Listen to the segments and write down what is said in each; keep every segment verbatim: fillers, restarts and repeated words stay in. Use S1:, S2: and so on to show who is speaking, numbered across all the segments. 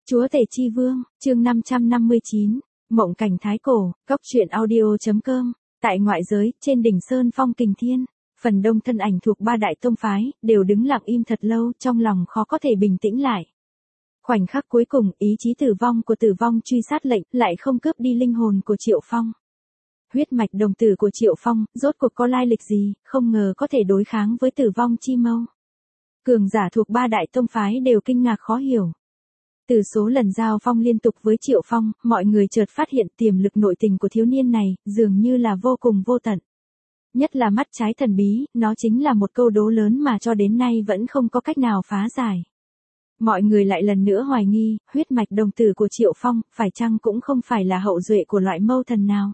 S1: Chúa Tể Chi Vương, chương năm trăm năm mươi chín, Mộng Cảnh Thái Cổ, Góc truyện audio.com, tại ngoại giới, trên đỉnh Sơn Phong Kình Thiên, phần đông thân ảnh thuộc ba đại tông phái, đều đứng lặng im thật lâu, trong lòng khó có thể bình tĩnh lại. Khoảnh khắc cuối cùng, ý chí tử vong của tử vong truy sát lệnh, lại không cướp đi linh hồn của Triệu Phong. Huyết mạch đồng tử của Triệu Phong, rốt cuộc có lai lịch gì, không ngờ có thể đối kháng với tử vong chi mâu. Cường giả thuộc ba đại tông phái đều kinh ngạc khó hiểu. Từ số lần giao phong liên tục với Triệu Phong, mọi người chợt phát hiện tiềm lực nội tình của thiếu niên này, dường như là vô cùng vô tận. Nhất là mắt trái thần bí, nó chính là một câu đố lớn mà cho đến nay vẫn không có cách nào phá giải. Mọi người lại lần nữa hoài nghi, huyết mạch đồng tử của Triệu Phong, phải chăng cũng không phải là hậu duệ của loại mâu thần nào.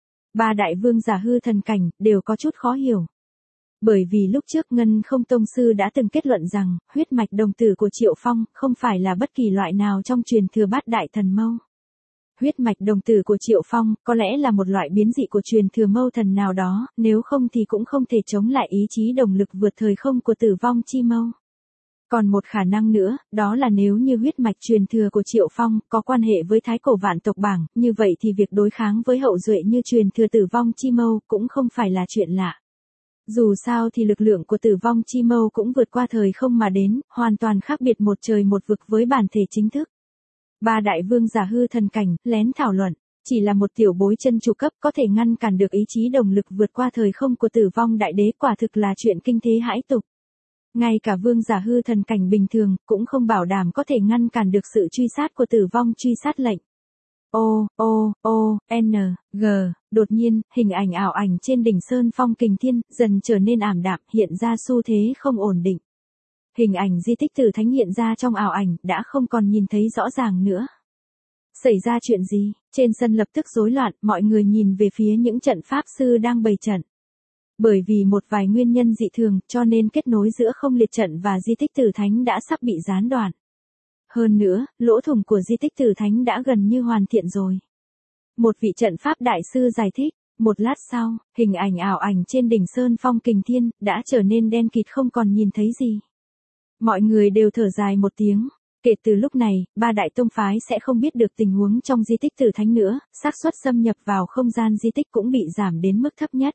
S1: Ba đại vương giả hư thần cảnh, đều có chút khó hiểu. Bởi vì lúc trước Ngân Không Tông Sư đã từng kết luận rằng, huyết mạch đồng tử của Triệu Phong, không phải là bất kỳ loại nào trong truyền thừa bát đại thần mâu. Huyết mạch đồng tử của Triệu Phong, có lẽ là một loại biến dị của truyền thừa mâu thần nào đó, nếu không thì cũng không thể chống lại ý chí đồng lực vượt thời không của tử vong chi mâu. Còn một khả năng nữa, đó là nếu như huyết mạch truyền thừa của Triệu Phong có quan hệ với thái cổ vạn tộc bảng, như vậy thì việc đối kháng với hậu duệ như truyền thừa tử vong chi mâu cũng không phải là chuyện lạ. Dù sao thì lực lượng của tử vong chi mâu cũng vượt qua thời không mà đến, hoàn toàn khác biệt một trời một vực với bản thể chính thức. Ba đại vương giả hư thần cảnh, lén thảo luận, chỉ là một tiểu bối chân chủ cấp có thể ngăn cản được ý chí đồng lực vượt qua thời không của tử vong đại đế, quả thực là chuyện kinh thế hãi tục. Ngay cả vương giả hư thần cảnh bình thường, cũng không bảo đảm có thể ngăn cản được sự truy sát của tử vong truy sát lệnh. O, O, O, N, G, đột nhiên, hình ảnh ảo ảnh trên đỉnh Sơn Phong Kình Thiên, dần trở nên ảm đạm, hiện ra xu thế không ổn định. Hình ảnh di tích tử thánh hiện ra trong ảo ảnh, đã không còn nhìn thấy rõ ràng nữa. Xảy ra chuyện gì? Trên sân lập tức rối loạn, mọi người nhìn về phía những trận pháp sư đang bày trận. Bởi vì một vài nguyên nhân dị thường, cho nên kết nối giữa không liệt trận và di tích tử thánh đã sắp bị gián đoạn. Hơn nữa, lỗ thủng của di tích tử thánh đã gần như hoàn thiện rồi. Một vị trận pháp đại sư giải thích, một lát sau, hình ảnh ảo ảnh trên đỉnh Sơn Phong Kình Thiên, đã trở nên đen kịt không còn nhìn thấy gì. Mọi người đều thở dài một tiếng, kể từ lúc này, ba đại tông phái sẽ không biết được tình huống trong di tích tử thánh nữa, xác suất xâm nhập vào không gian di tích cũng bị giảm đến mức thấp nhất.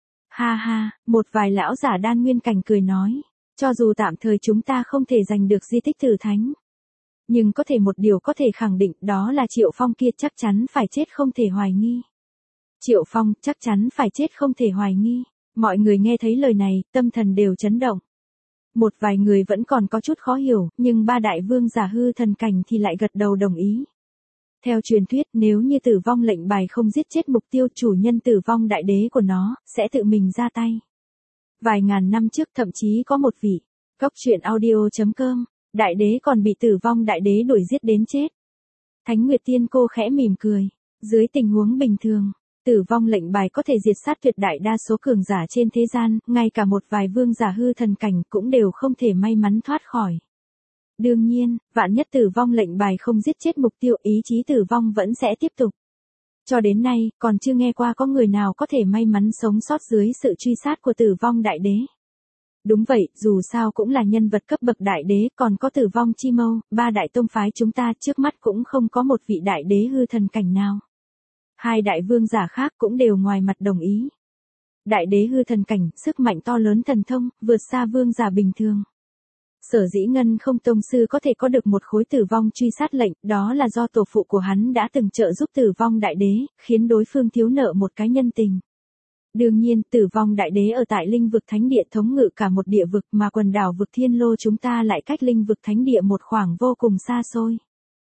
S1: Ha ha, một vài lão giả đan nguyên cảnh cười nói, cho dù tạm thời chúng ta không thể giành được di tích tử thánh. Nhưng có thể một điều có thể khẳng định, đó là Triệu Phong kia chắc chắn phải chết không thể hoài nghi. Triệu Phong chắc chắn phải chết không thể hoài nghi. Mọi người nghe thấy lời này, tâm thần đều chấn động. Một vài người vẫn còn có chút khó hiểu, nhưng ba đại vương giả hư thần cảnh thì lại gật đầu đồng ý. Theo truyền thuyết, nếu như tử vong lệnh bài không giết chết mục tiêu, chủ nhân tử vong đại đế của nó, sẽ tự mình ra tay. Vài ngàn năm trước thậm chí có một vị, Góc truyện audio.com, đại đế còn bị tử vong đại đế đuổi giết đến chết. Thánh Nguyệt Tiên Cô khẽ mỉm cười, dưới tình huống bình thường, tử vong lệnh bài có thể diệt sát tuyệt đại đa số cường giả trên thế gian, ngay cả một vài vương giả hư thần cảnh cũng đều không thể may mắn thoát khỏi. Đương nhiên, vạn nhất tử vong lệnh bài không giết chết mục tiêu, ý chí tử vong vẫn sẽ tiếp tục. Cho đến nay, còn chưa nghe qua có người nào có thể may mắn sống sót dưới sự truy sát của tử vong đại đế. Đúng vậy, dù sao cũng là nhân vật cấp bậc đại đế, còn có tử vong chi mâu, ba đại tông phái chúng ta trước mắt cũng không có một vị đại đế hư thần cảnh nào. Hai đại vương giả khác cũng đều ngoài mặt đồng ý. Đại đế hư thần cảnh, sức mạnh to lớn thần thông, vượt xa vương giả bình thường. Sở dĩ Ngân Không Tông Sư có thể có được một khối tử vong truy sát lệnh, đó là do tổ phụ của hắn đã từng trợ giúp tử vong đại đế, khiến đối phương thiếu nợ một cái nhân tình. Đương nhiên, tử vong đại đế ở tại linh vực thánh địa thống ngự cả một địa vực, mà quần đảo vực Thiên Lô chúng ta lại cách linh vực thánh địa một khoảng vô cùng xa xôi.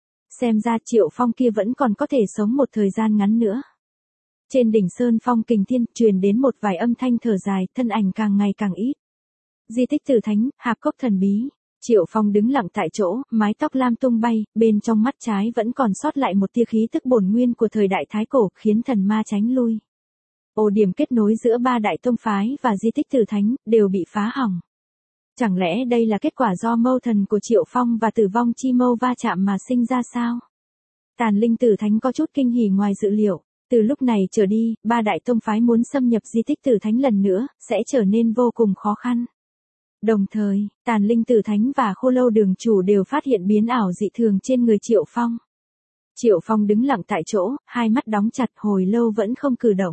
S1: Xem ra Triệu Phong kia vẫn còn có thể sống một thời gian ngắn nữa. Trên đỉnh Sơn Phong Kình Thiên, truyền đến một vài âm thanh thở dài, thân ảnh càng ngày càng ít. Di tích tử thánh, hạp cốc thần bí. Triệu Phong đứng lặng tại chỗ, mái tóc lam tung bay, bên trong mắt trái vẫn còn sót lại một tia khí tức bổn nguyên của thời đại thái cổ, khiến thần ma tránh lui. Ổ điểm kết nối giữa ba đại tông phái và di tích tử thánh, đều bị phá hỏng. Chẳng lẽ đây là kết quả do mâu thần của Triệu Phong và tử vong chi mâu va chạm mà sinh ra sao? Tàn linh tử thánh có chút kinh hỉ ngoài dự liệu. Từ lúc này trở đi, ba đại tông phái muốn xâm nhập di tích tử thánh lần nữa, sẽ trở nên vô cùng khó khăn. Đồng thời, Tàn Linh Tử Thánh và Khô Lâu Đường chủ đều phát hiện biến ảo dị thường trên người Triệu Phong. Triệu Phong đứng lặng tại chỗ, hai mắt đóng chặt hồi lâu vẫn không cử động.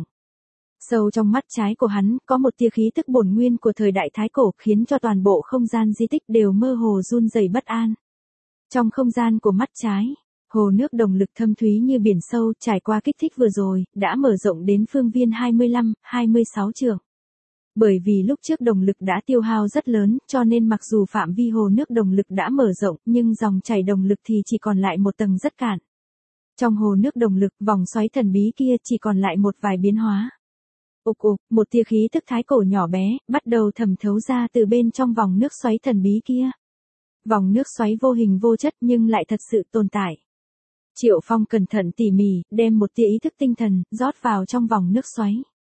S1: Sâu trong mắt trái của hắn có một tia khí tức bổn nguyên của thời đại Thái Cổ khiến cho toàn bộ không gian di tích đều mơ hồ run rẩy bất an. Trong không gian của mắt trái, hồ nước đồng lực thâm thúy như biển sâu trải qua kích thích vừa rồi, đã mở rộng đến phương viên hai mươi lăm, hai mươi sáu trượng. Bởi vì lúc trước đồng lực đã tiêu hao rất lớn, cho nên mặc dù phạm vi hồ nước đồng lực đã mở rộng, nhưng dòng chảy đồng lực thì chỉ còn lại một tầng rất cạn. Trong hồ nước đồng lực, vòng xoáy thần bí kia chỉ còn lại một vài biến hóa. Ục ục, một tia khí tức thái cổ nhỏ bé, bắt đầu thẩm thấu ra từ bên trong vòng nước xoáy thần bí kia. Vòng nước xoáy vô hình vô chất nhưng lại thật sự tồn tại. Triệu Phong cẩn thận tỉ mỉ, đem một tia ý thức tinh thần, rót vào trong vòng nước xoáy.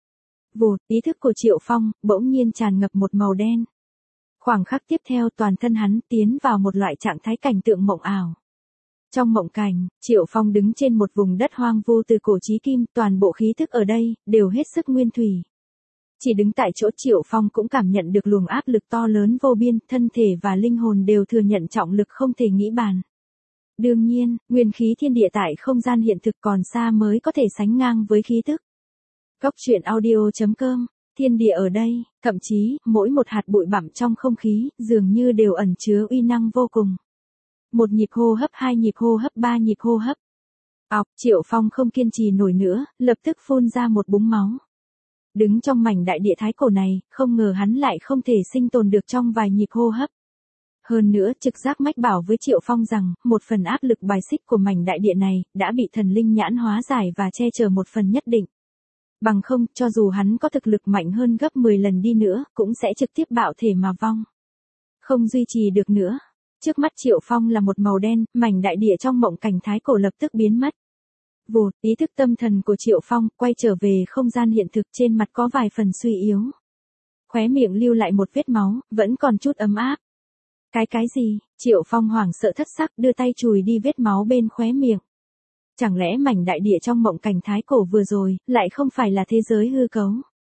S1: Vụt, ý thức của Triệu Phong, bỗng nhiên tràn ngập một màu đen. Khoảng khắc tiếp theo toàn thân hắn tiến vào một loại trạng thái cảnh tượng mộng ảo. Trong mộng cảnh, Triệu Phong đứng trên một vùng đất hoang vu từ cổ chí kim, toàn bộ khí thức ở đây, đều hết sức nguyên thủy. Chỉ đứng tại chỗ Triệu Phong cũng cảm nhận được luồng áp lực to lớn vô biên, thân thể và linh hồn đều thừa nhận trọng lực không thể nghĩ bàn. Đương nhiên, nguyên khí thiên địa tại không gian hiện thực còn xa mới có thể sánh ngang với khí tức. Góc truyện audio chấm com, thiên địa ở đây, thậm chí, mỗi một hạt bụi bặm trong không khí, dường như đều ẩn chứa uy năng vô cùng. Một nhịp hô hấp, hai nhịp hô hấp, ba nhịp hô hấp. Ọc, Triệu Phong không kiên trì nổi nữa, lập tức phun ra một búng máu. Đứng trong mảnh đại địa thái cổ này, không ngờ hắn lại không thể sinh tồn được trong vài nhịp hô hấp. Hơn nữa, trực giác mách bảo với Triệu Phong rằng, một phần áp lực bài xích của mảnh đại địa này, đã bị thần linh nhãn hóa giải và che chở một phần nhất định. Bằng không, cho dù hắn có thực lực mạnh hơn gấp mười lần đi nữa, cũng sẽ trực tiếp bạo thể mà vong. Không duy trì được nữa. Trước mắt Triệu Phong là một màu đen, mảnh đại địa trong mộng cảnh thái cổ lập tức biến mất. Vụt, ý thức tâm thần của Triệu Phong quay trở về không gian hiện thực, trên mặt có vài phần suy yếu. Khóe miệng lưu lại một vết máu, vẫn còn chút ấm áp. Cái cái gì? Triệu Phong hoảng sợ thất sắc đưa tay chùi đi vết máu bên khóe miệng. Chẳng lẽ mảnh đại địa trong mộng cảnh thái cổ vừa rồi, lại không phải là thế giới hư cấu?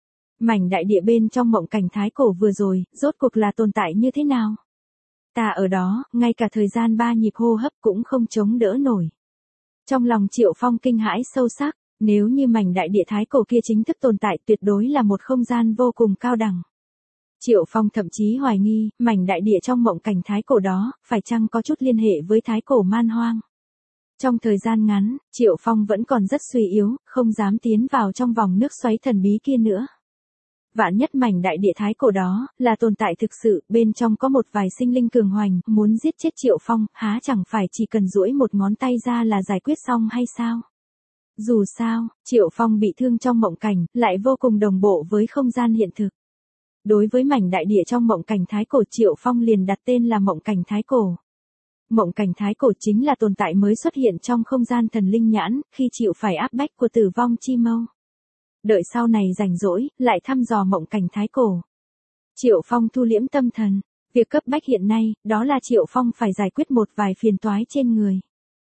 S1: Mảnh đại địa bên trong mộng cảnh thái cổ vừa rồi, rốt cuộc là tồn tại như thế nào? Ta ở đó, ngay cả thời gian ba nhịp hô hấp cũng không chống đỡ nổi. Trong lòng Triệu Phong kinh hãi sâu sắc, nếu như mảnh đại địa thái cổ kia chính thức tồn tại tuyệt đối là một không gian vô cùng cao đẳng. Triệu Phong thậm chí hoài nghi, mảnh đại địa trong mộng cảnh thái cổ đó, phải chăng có chút liên hệ với thái cổ man hoang. Trong thời gian ngắn, Triệu Phong vẫn còn rất suy yếu, không dám tiến vào trong vòng nước xoáy thần bí kia nữa. Vạn nhất mảnh đại địa thái cổ đó, là tồn tại thực sự, bên trong có một vài sinh linh cường hoành, muốn giết chết Triệu Phong, há chẳng phải chỉ cần duỗi một ngón tay ra là giải quyết xong hay sao? Dù sao, Triệu Phong bị thương trong mộng cảnh, lại vô cùng đồng bộ với không gian hiện thực. Đối với mảnh đại địa trong mộng cảnh thái cổ, Triệu Phong liền đặt tên là mộng cảnh thái cổ. Mộng cảnh thái cổ chính là tồn tại mới xuất hiện trong không gian thần linh nhãn, khi chịu phải áp bách của tử vong chi mâu. Đợi sau này rảnh rỗi, lại thăm dò mộng cảnh thái cổ. Triệu Phong thu liễm tâm thần. Việc cấp bách hiện nay, đó là Triệu Phong phải giải quyết một vài phiền toái trên người.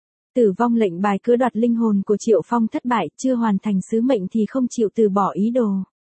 S1: Tử vong lệnh bài cưa đoạt linh hồn của Triệu Phong thất bại, chưa hoàn thành sứ mệnh thì không chịu từ bỏ ý đồ.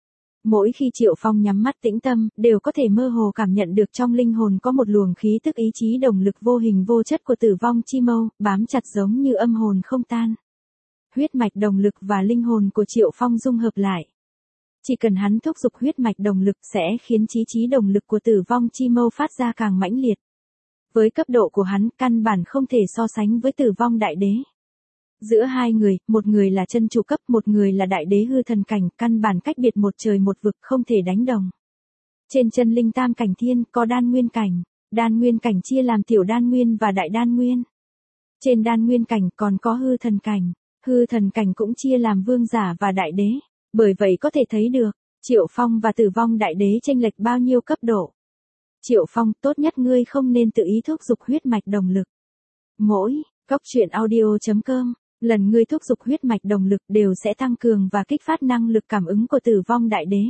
S1: Mỗi khi Triệu Phong nhắm mắt tĩnh tâm, đều có thể mơ hồ cảm nhận được trong linh hồn có một luồng khí tức ý chí đồng lực vô hình vô chất của tử vong chi mâu, bám chặt giống như âm hồn không tan. Huyết mạch đồng lực và linh hồn của Triệu Phong dung hợp lại. Chỉ cần hắn thúc giục huyết mạch đồng lực sẽ khiến chí chí đồng lực của tử vong chi mâu phát ra càng mãnh liệt. Với cấp độ của hắn, căn bản không thể so sánh với tử vong đại đế. Giữa hai người, một người là chân chủ cấp, một người là đại đế hư thần cảnh, căn bản cách biệt một trời một vực, không thể đánh đồng. Trên chân linh tam cảnh thiên, có đan nguyên cảnh. Đan nguyên cảnh chia làm tiểu đan nguyên và đại đan nguyên. Trên đan nguyên cảnh còn có hư thần cảnh. Hư thần cảnh cũng chia làm vương giả và đại đế. Bởi vậy có thể thấy được, Triệu Phong và tử vong đại đế chênh lệch bao nhiêu cấp độ. Triệu Phong, tốt nhất ngươi không nên tự ý thúc giục huyết mạch đồng lực. Mỗi, góc truyện audio chấm com, lần ngươi thúc giục huyết mạch đồng lực đều sẽ tăng cường và kích phát năng lực cảm ứng của tử vong đại đế.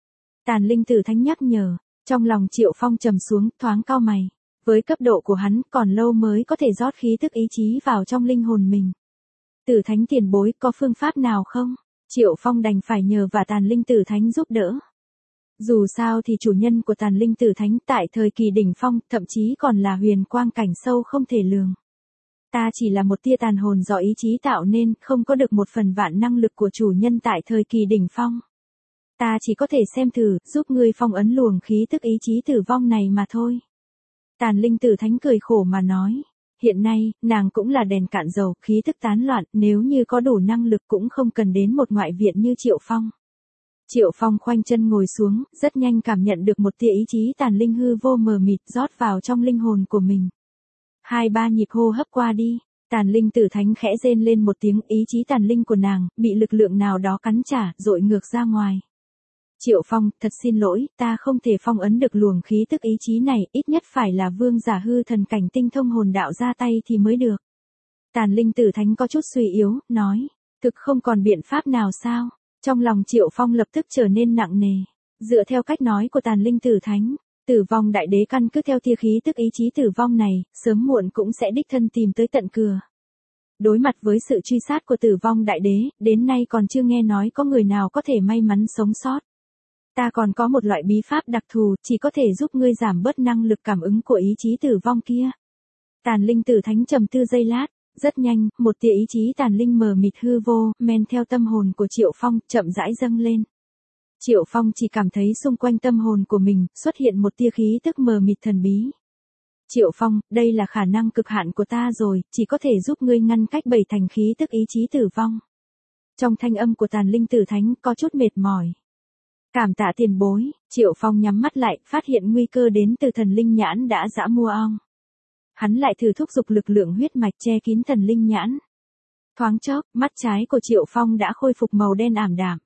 S1: Tàn Linh Tử Thánh nhắc nhở, trong lòng Triệu Phong trầm xuống, thoáng cau mày. Với cấp độ của hắn, còn lâu mới có thể rót khí tức ý chí vào trong linh hồn mình. Tử Thánh tiền bối, có phương pháp nào không? Triệu Phong đành phải nhờ và Tàn Linh Tử Thánh giúp đỡ. Dù sao thì chủ nhân của tàn linh tử thánh tại thời kỳ đỉnh phong, thậm chí còn là huyền quang cảnh sâu không thể lường. Ta chỉ là một tia tàn hồn do ý chí tạo nên, không có được một phần vạn năng lực của chủ nhân tại thời kỳ đỉnh phong. Ta chỉ có thể xem thử, giúp ngươi phong ấn luồng khí tức ý chí tử vong này mà thôi. Tàn linh tử thánh cười khổ mà nói. Hiện nay, nàng cũng là đèn cạn dầu, khí tức tán loạn, nếu như có đủ năng lực cũng không cần đến một ngoại viện như Triệu Phong. Triệu Phong khoanh chân ngồi xuống, rất nhanh cảm nhận được một tia ý chí tàn linh hư vô mờ mịt rót vào trong linh hồn của mình. Hai ba nhịp hô hấp qua đi, tàn linh tử thánh khẽ rên lên một tiếng, ý chí tàn linh của nàng, bị lực lượng nào đó cắn trả, dội ngược ra ngoài. Triệu Phong, thật xin lỗi, ta không thể phong ấn được luồng khí tức ý chí này, ít nhất phải là vương giả hư thần cảnh tinh thông hồn đạo ra tay thì mới được. Tàn linh tử thánh có chút suy yếu, nói, thực không còn biện pháp nào sao? Trong lòng Triệu Phong lập tức trở nên nặng nề. Dựa theo cách nói của tàn linh tử thánh, tử vong đại đế căn cứ theo tia khí tức ý chí tử vong này, sớm muộn cũng sẽ đích thân tìm tới tận cửa. Đối mặt với sự truy sát của tử vong đại đế, đến nay còn chưa nghe nói có người nào có thể may mắn sống sót. Ta còn có một loại bí pháp đặc thù, chỉ có thể giúp ngươi giảm bớt năng lực cảm ứng của ý chí tử vong kia. Tàn linh tử thánh trầm tư giây lát, rất nhanh, một tia ý chí tàn linh mờ mịt hư vô, men theo tâm hồn của Triệu Phong, chậm rãi dâng lên. Triệu Phong chỉ cảm thấy xung quanh tâm hồn của mình, xuất hiện một tia khí tức mờ mịt thần bí. Triệu Phong, đây là khả năng cực hạn của ta rồi, chỉ có thể giúp ngươi ngăn cách bảy thành khí tức ý chí tử vong. Trong thanh âm của tàn linh tử thánh có chút mệt mỏi. Cảm tạ tiền bối, Triệu Phong nhắm mắt lại, phát hiện nguy cơ đến từ thần linh nhãn đã dã mua ong. Hắn lại thử thúc giục lực lượng huyết mạch che kín thần linh nhãn. Thoáng chốc, mắt trái của Triệu Phong đã khôi phục màu đen ảm đạm.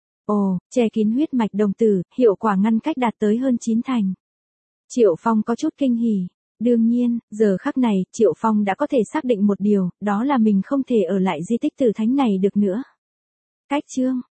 S1: Ồ, che kín huyết mạch đồng tử, hiệu quả ngăn cách đạt tới hơn chín thành. Triệu Phong có chút kinh hỉ. Đương nhiên, giờ khắc này, Triệu Phong đã có thể xác định một điều, đó là mình không thể ở lại di tích tử thánh này được nữa. Cách chương